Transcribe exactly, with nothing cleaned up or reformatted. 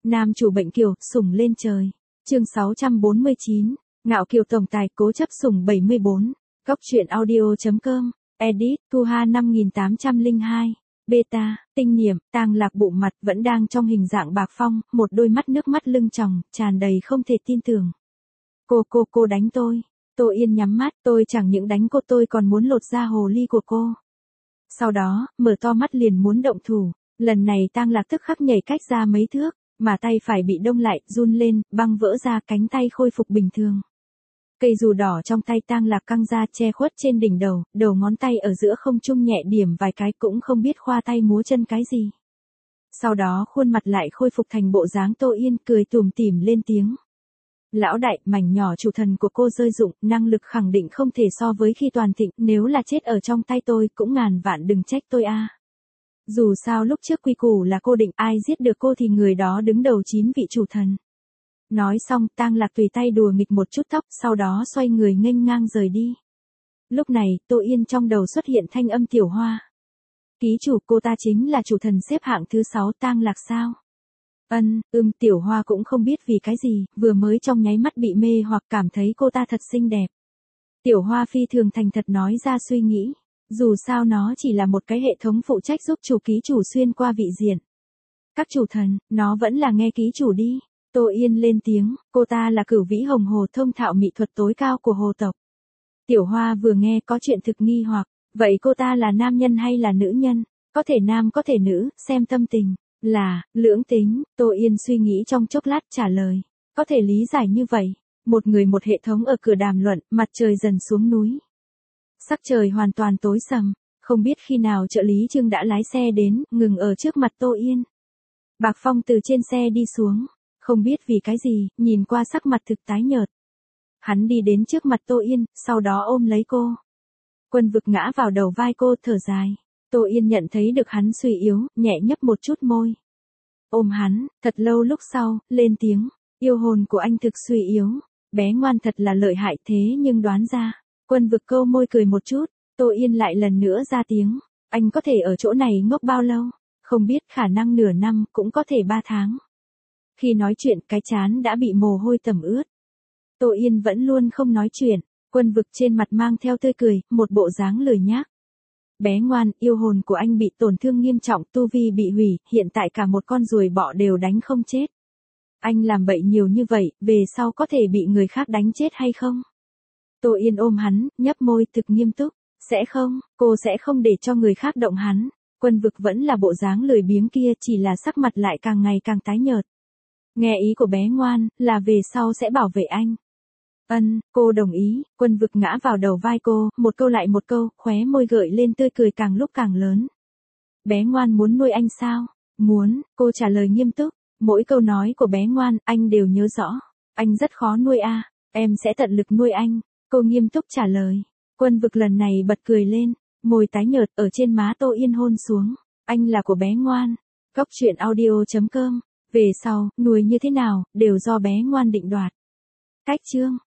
Nam chủ bệnh kiều, sủng lên trời. Chương sáu trăm bốn mươi chín, ngạo kiều tổng tài cố chấp sủng bảy mươi bốn. Góc truyện audio.com, edit, Thu Ha năm nghìn tám trăm lẻ hai. Beta, tinh niệm, tang lạc bụng mặt vẫn đang trong hình dạng bạc phong, một đôi mắt nước mắt lưng tròng, tràn đầy không thể tin tưởng. Cô cô cô đánh tôi. Tô Yên nhắm mắt, tôi chẳng những đánh cô tôi còn muốn lột da hồ ly của cô. Sau đó, mở to mắt liền muốn động thủ, lần này tang lạc tức khắc nhảy cách ra mấy thước, mà tay phải bị đông lại, run lên, băng vỡ ra, cánh tay khôi phục bình thường. Cây dù đỏ trong tay tang lạc căng ra che khuất trên đỉnh đầu, đầu ngón tay ở giữa không trung nhẹ điểm vài cái cũng không biết khoa tay múa chân cái gì. Sau đó khuôn mặt lại khôi phục thành bộ dáng Tô Yên cười tủm tỉm lên tiếng. Lão đại, mảnh nhỏ chủ thần của cô rơi rụng, năng lực khẳng định không thể so với khi toàn thịnh, nếu là chết ở trong tay tôi cũng ngàn vạn đừng trách tôi a. Dù sao lúc trước quy củ là cô định ai giết được cô thì người đó đứng đầu chín vị chủ thần. Nói xong, tang lạc tùy tay đùa nghịch một chút tóc, sau đó xoay người nghênh ngang rời đi. Lúc này, Tô Yên trong đầu xuất hiện thanh âm Tiểu Hoa. Ký chủ, cô ta chính là chủ thần xếp hạng thứ sáu tang lạc sao? Ân, ưm, Tiểu Hoa cũng không biết vì cái gì, vừa mới trong nháy mắt bị mê hoặc cảm thấy cô ta thật xinh đẹp. Tiểu Hoa phi thường thành thật nói ra suy nghĩ. Dù sao nó chỉ là một cái hệ thống phụ trách giúp chủ ký chủ xuyên qua vị diện. Các chủ thần, nó vẫn là nghe ký chủ đi. Tô Yên lên tiếng, cô ta là cửu vĩ hồng hồ thông thạo mỹ thuật tối cao của hồ tộc. Tiểu Hoa vừa nghe có chuyện thực nghi hoặc, vậy cô ta là nam nhân hay là nữ nhân? Có thể nam có thể nữ, xem tâm tình. Là, lưỡng tính, Tô Yên suy nghĩ trong chốc lát trả lời. Có thể lý giải như vậy. Một người một hệ thống ở cửa đàm luận, mặt trời dần xuống núi. Sắc trời hoàn toàn tối sầm, không biết khi nào trợ lý Trương đã lái xe đến, ngừng ở trước mặt Tô Yên. Bạc Phong từ trên xe đi xuống, không biết vì cái gì, nhìn qua sắc mặt thực tái nhợt. Hắn đi đến trước mặt Tô Yên, sau đó ôm lấy cô. Quân vực ngã vào đầu vai cô thở dài. Tô Yên nhận thấy được hắn suy yếu, nhẹ nhấp một chút môi. Ôm hắn, thật lâu lúc sau, lên tiếng, yêu hồn của anh thực suy yếu, bé ngoan thật là lợi hại thế nhưng đoán ra. Quân vực câu môi cười một chút, Tô Yên lại lần nữa ra tiếng, anh có thể ở chỗ này ngốc bao lâu, không biết khả năng nửa năm cũng có thể ba tháng. Khi nói chuyện cái trán đã bị mồ hôi tẩm ướt. Tô Yên vẫn luôn không nói chuyện, quân vực trên mặt mang theo tươi cười, một bộ dáng lười nhác. Bé ngoan, yêu hồn của anh bị tổn thương nghiêm trọng, tu vi bị hủy, hiện tại cả một con ruồi bọ đều đánh không chết. Anh làm bậy nhiều như vậy, về sau có thể bị người khác đánh chết hay không? Tô Yên ôm hắn, nhấp môi thực nghiêm túc, sẽ không, cô sẽ không để cho người khác động hắn. Quân vực vẫn là bộ dáng lười biếng kia, chỉ là sắc mặt lại càng ngày càng tái nhợt. Nghe ý của bé ngoan, là về sau sẽ bảo vệ anh. Ân, cô đồng ý, quân vực ngã vào đầu vai cô, một câu lại một câu, khóe môi gợi lên tươi cười càng lúc càng lớn. Bé ngoan muốn nuôi anh sao? Muốn, cô trả lời nghiêm túc, mỗi câu nói của bé ngoan, anh đều nhớ rõ. Anh rất khó nuôi a, em sẽ tận lực nuôi anh. Cô nghiêm túc trả lời. Quân vực lần này bật cười lên, môi tái nhợt ở trên má Tô Yên hôn xuống. Anh là của bé ngoan. Góc truyện audio.com. Về sau, nuôi như thế nào, đều do bé ngoan định đoạt. Cách chương.